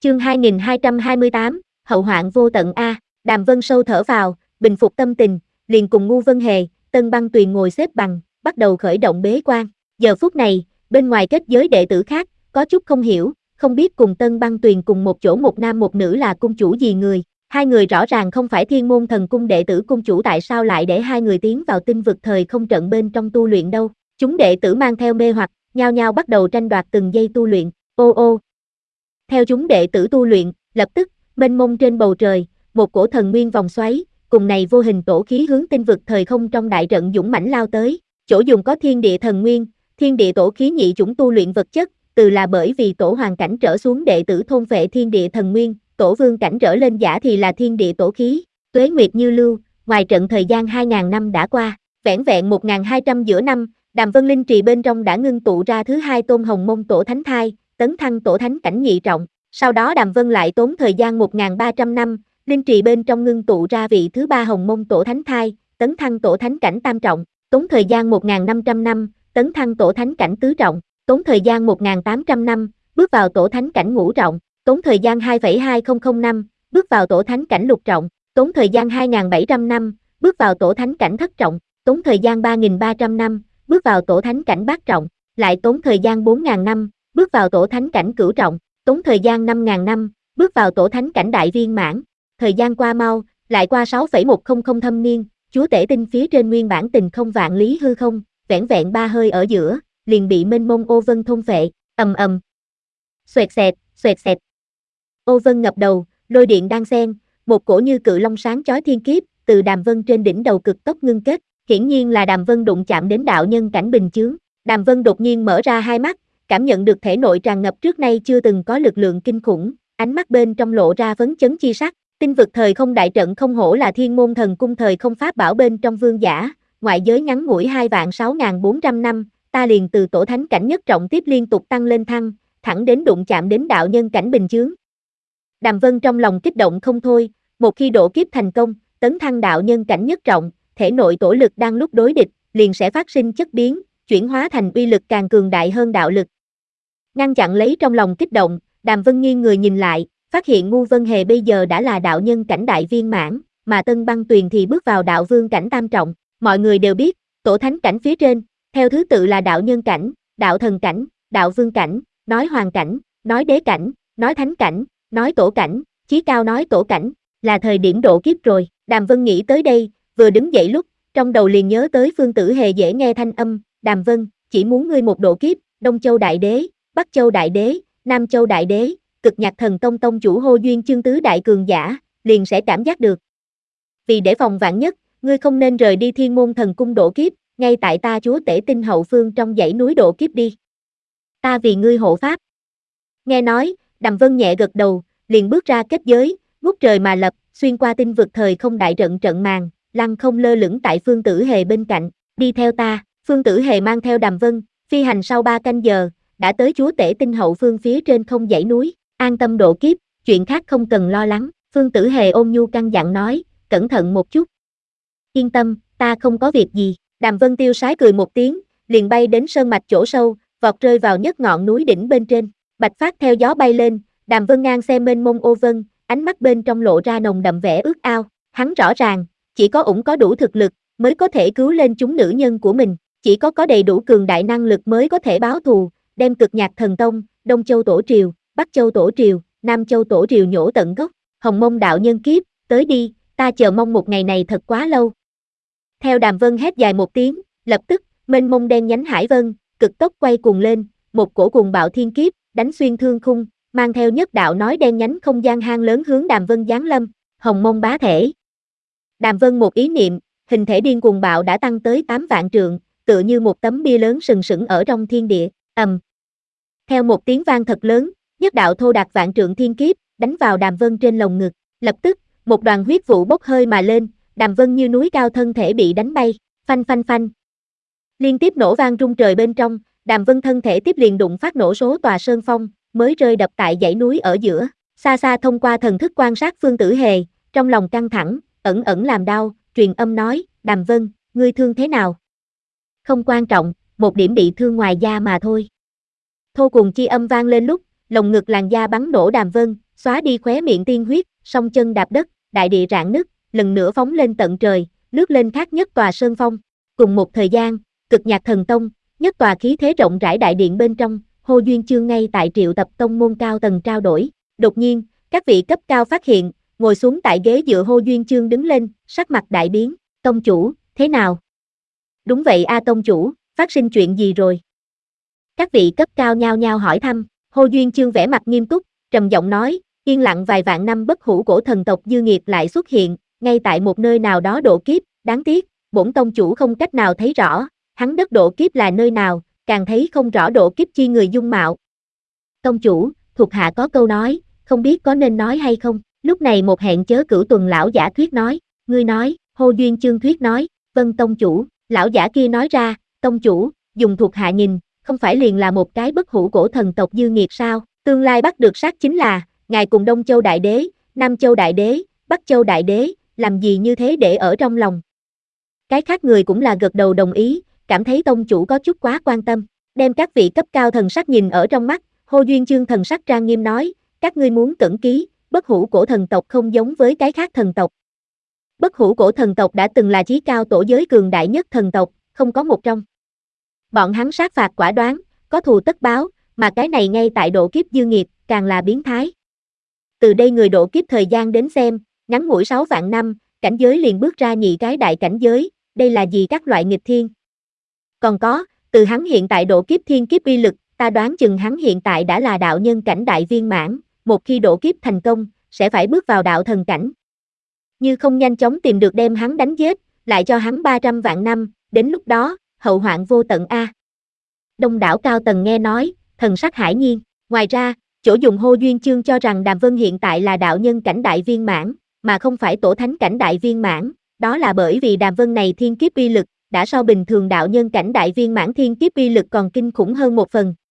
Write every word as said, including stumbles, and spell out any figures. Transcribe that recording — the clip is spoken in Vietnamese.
Chương hai nghìn hai trăm hai mươi tám, hậu hoạn vô tận a. Đàm Vân sâu thở vào, bình phục tâm tình, liền cùng Ngu Vân Hề, Tân Băng Tuyền ngồi xếp bằng, bắt đầu khởi động bế quan. Giờ phút này, bên ngoài kết giới đệ tử khác, có chút không hiểu, không biết cùng Tân Băng Tuyền cùng một chỗ một nam một nữ là cung chủ gì người. Hai người rõ ràng không phải Thiên Môn Thần Cung đệ tử cung chủ, tại sao lại để hai người tiến vào tinh vực thời không trận bên trong tu luyện đâu. Chúng đệ tử mang theo mê hoặc, nhao nhao bắt đầu tranh đoạt từng giây tu luyện. Ô ô. Theo chúng đệ tử tu luyện, lập tức, mênh mông trên bầu trời, một cổ thần nguyên vòng xoáy, cùng này vô hình tổ khí hướng tinh vực thời không trong đại trận dũng mãnh lao tới. Chỗ dùng có thiên địa thần nguyên, thiên địa tổ khí nhị chủng tu luyện vật chất, từ là bởi vì tổ hoàng cảnh trở xuống đệ tử thôn vệ thiên địa thần nguyên, tổ vương cảnh trở lên giả thì là thiên địa tổ khí. Tuế nguyệt như lưu, ngoài trận thời gian hai nghìn năm đã qua, vẻn vẹn một nghìn hai trăm giữa năm, Đàm Vân Linh trì bên trong đã ngưng tụ ra thứ hai tôn hồng mông tổ thánh thai, tấn thăng tổ thánh cảnh nhị trọng. Sau đó Đàm Vân lại tốn thời gian một nghìn ba trăm năm, linh trì bên trong ngưng tụ ra vị thứ ba hồng mông tổ thánh thai, tấn thăng tổ thánh cảnh tam trọng, tốn thời gian một nghìn năm trăm năm, tấn thăng tổ thánh cảnh tứ trọng, tốn thời gian một nghìn tám trăm năm, bước vào tổ thánh cảnh ngũ trọng, tốn thời gian hai phẩy hai không năm, bước vào tổ thánh cảnh lục trọng, tốn thời gian hai nghìn bảy trăm năm, bước vào tổ thánh cảnh thất trọng, tốn thời gian ba nghìn ba trăm năm, bước vào tổ thánh cảnh bát trọng, lại tốn thời gian bốn nghìn năm, bước vào tổ thánh cảnh cửu trọng, tốn thời gian năm nghìn năm, bước vào tổ thánh cảnh đại viên mãn. Thời gian qua mau, lại qua sáu phẩy một không không thâm niên, chúa tể tinh phía trên nguyên bản tình không vạn lý hư không, vẻn vẹn ba hơi ở giữa, liền bị mênh mông ô vân thôn phệ, ầm ầm. Xoẹt xẹt, xoẹt xẹt. Ô vân ngập đầu, lôi điện đan xen, một cổ như cự long sáng chói thiên kiếp, từ Đàm Vân trên đỉnh đầu cực tốc ngưng kết, hiển nhiên là Đàm Vân đụng chạm đến đạo nhân cảnh bình chướng. Đàm Vân đột nhiên mở ra hai mắt, cảm nhận được thể nội tràn ngập trước nay chưa từng có lực lượng kinh khủng, ánh mắt bên trong lộ ra phấn chấn chi sắc. Tinh vực thời không đại trận không hổ là Thiên Môn Thần Cung thời không pháp bảo bên trong vương giả, ngoại giới ngắn ngủi hai vạn sáu nghìn bốn trăm năm, ta liền từ tổ thánh cảnh nhất trọng tiếp liên tục tăng lên thăng, thẳng đến đụng chạm đến đạo nhân cảnh bình chướng. Đàm Vân trong lòng kích động không thôi, một khi độ kiếp thành công, tấn thăng đạo nhân cảnh nhất trọng, thể nội tổ lực đang lúc đối địch, liền sẽ phát sinh chất biến, chuyển hóa thành uy lực càng cường đại hơn đạo lực. Ngăn chặn lấy trong lòng kích động, Đàm Vân nghiêng người nhìn lại, phát hiện Ngu Vân Hề bây giờ đã là đạo nhân cảnh đại viên mãn, mà Tân Băng Tuyền thì bước vào đạo vương cảnh tam trọng. Mọi người đều biết, tổ thánh cảnh phía trên, theo thứ tự là đạo nhân cảnh, đạo thần cảnh, đạo vương cảnh, nói hoàng cảnh, nói đế cảnh, nói thánh cảnh, nói tổ cảnh, chí cao nói tổ cảnh, là thời điểm độ kiếp rồi. Đàm Vân nghĩ tới đây, vừa đứng dậy lúc, trong đầu liền nhớ tới Phương Tử Hề dễ nghe thanh âm, Đàm Vân, chỉ muốn ngươi một độ kiếp, Đông Châu Đại Đế, Bắc Châu Đại Đế, Nam Châu Đại Đế, Cực Nhạc Thần Tông tông chủ Hô Duyên Chương tứ đại cường giả, liền sẽ cảm giác được. Vì để phòng vạn nhất, ngươi không nên rời đi Thiên Môn Thần Cung độ kiếp, ngay tại ta chúa tể tinh hậu phương trong dãy núi độ kiếp đi. Ta vì ngươi hộ pháp. Nghe nói, Đàm Vân nhẹ gật đầu, liền bước ra kết giới, ngút trời mà lập, xuyên qua tinh vực thời không đại trận trận màn, lăng không lơ lửng tại Phương Tử Hề bên cạnh, đi theo ta. Phương Tử Hề mang theo Đàm Vân, phi hành sau ba canh giờ, đã tới chúa tể tinh hậu phương phía trên không dãy núi, an tâm độ kiếp, chuyện khác không cần lo lắng. Phương Tử Hề ôn nhu căn dặn nói, cẩn thận một chút. Yên tâm, ta không có việc gì. Đàm Vân tiêu sái cười một tiếng, liền bay đến sơn mạch chỗ sâu, vọt rơi vào nhất ngọn núi đỉnh bên trên. Bạch phát theo gió bay lên, Đàm Vân ngang xem mênh mông ô vân, ánh mắt bên trong lộ ra nồng đậm vẻ ước ao. Hắn rõ ràng, chỉ có ủng có đủ thực lực, mới có thể cứu lên chúng nữ nhân của mình, chỉ có có đầy đủ cường đại năng lực mới có thể báo thù, đem Cực Nhạc Thần Tông, Đông Châu Tổ Triều, Bắc Châu Tổ Triều, Nam Châu Tổ Triều nhổ tận gốc. Hồng Mông đạo nhân kiếp, tới đi, ta chờ mong một ngày này thật quá lâu. Theo Đàm Vân hét dài một tiếng, lập tức, mênh mông đen nhánh hải vân, cực tốc quay cuồng lên, một cổ cuồng bạo thiên kiếp, đánh xuyên thương khung, mang theo nhất đạo nói đen nhánh không gian hang lớn hướng Đàm Vân giáng lâm. Hồng Mông bá thể. Đàm Vân một ý niệm, hình thể điên cuồng bạo đã tăng tới tám vạn trượng, tựa như một tấm bia lớn sừng sững ở trong thiên địa. Ầm. Theo một tiếng vang thật lớn, nhất đạo thô đạt vạn trượng thiên kiếp, đánh vào Đàm Vân trên lồng ngực, lập tức, một đoàn huyết vụ bốc hơi mà lên, Đàm Vân như núi cao thân thể bị đánh bay, phanh phanh phanh. Liên tiếp nổ vang rung trời bên trong, Đàm Vân thân thể tiếp liền đụng phát nổ số tòa sơn phong, mới rơi đập tại dãy núi ở giữa. Xa xa thông qua thần thức quan sát Phương Tử Hề, trong lòng căng thẳng, ẩn ẩn làm đau, truyền âm nói, Đàm Vân, ngươi thương thế nào? Không quan trọng, một điểm bị thương ngoài da mà thôi. Thô cùng chi âm vang lên lúc, lồng ngực làn da bắn nổ Đàm Vân, xóa đi khóe miệng tiên huyết, song chân đạp đất, đại địa rạn nứt, lần nữa phóng lên tận trời, lướt lên khác nhất tòa sơn phong. Cùng một thời gian, Cực Nhạc Thần Tông, nhất tòa khí thế rộng rãi đại điện bên trong, Hồ Duyên Chương ngay tại triệu tập tông môn cao tầng trao đổi. Đột nhiên, các vị cấp cao phát hiện, ngồi xuống tại ghế dựa Hồ Duyên Chương đứng lên, sắc mặt đại biến, tông chủ, thế nào? Đúng vậy a tông chủ, phát sinh chuyện gì rồi? Các vị cấp cao nhao nhao hỏi thăm, Hồ Duyên Chương vẻ mặt nghiêm túc, trầm giọng nói, yên lặng vài vạn năm bất hủ cổ thần tộc dư nghiệt lại xuất hiện, ngay tại một nơi nào đó độ kiếp, đáng tiếc, bổn tông chủ không cách nào thấy rõ, hắn đất độ kiếp là nơi nào, càng thấy không rõ độ kiếp chi người dung mạo. Tông chủ, thuộc hạ có câu nói, không biết có nên nói hay không, lúc này một hẹn chớ cửu tuần lão giả thuyết nói, ngươi nói, Hồ Duyên Chương thuyết nói, vâng tông chủ, lão giả kia nói ra, tông chủ, dùng thuộc hạ nhìn, không phải liền là một cái bất hủ cổ thần tộc dư nghiệt sao, tương lai bắt được sát chính là, ngài cùng Đông Châu Đại Đế, Nam Châu Đại Đế, Bắc Châu Đại Đế, làm gì như thế để ở trong lòng. Cái khác người cũng là gật đầu đồng ý, cảm thấy tông chủ có chút quá quan tâm, đem các vị cấp cao thần sắc nhìn ở trong mắt, Hồ Duyên Chương thần sắc trang nghiêm nói, các ngươi muốn cẩn ký, bất hủ cổ thần tộc không giống với cái khác thần tộc. Bất hủ cổ thần tộc đã từng là chí cao tổ giới cường đại nhất thần tộc, không có một trong. Bọn hắn sát phạt quả đoán, có thù tất báo, mà cái này ngay tại độ kiếp dư nghiệt, càng là biến thái. Từ đây người độ kiếp thời gian đến xem, ngắn ngủi sáu vạn năm, cảnh giới liền bước ra nhị cái đại cảnh giới, đây là gì các loại nghịch thiên. Còn có, từ hắn hiện tại độ kiếp thiên kiếp uy lực, ta đoán chừng hắn hiện tại đã là đạo nhân cảnh đại viên mãn, một khi độ kiếp thành công, sẽ phải bước vào đạo thần cảnh. Như không nhanh chóng tìm được đem hắn đánh giết, lại cho hắn ba trăm vạn năm, đến lúc đó, hậu hoạn vô tận a. Đông đảo cao tầng nghe nói, thần sắc hải nhiên, ngoài ra, chỗ dùng Hồ Duyên Chương cho rằng Đàm Vân hiện tại là đạo nhân cảnh đại viên mãn, mà không phải tổ thánh cảnh đại viên mãn, đó là bởi vì Đàm Vân này thiên kiếp uy lực, đã so bình thường đạo nhân cảnh đại viên mãn thiên kiếp uy lực còn kinh khủng hơn một phần,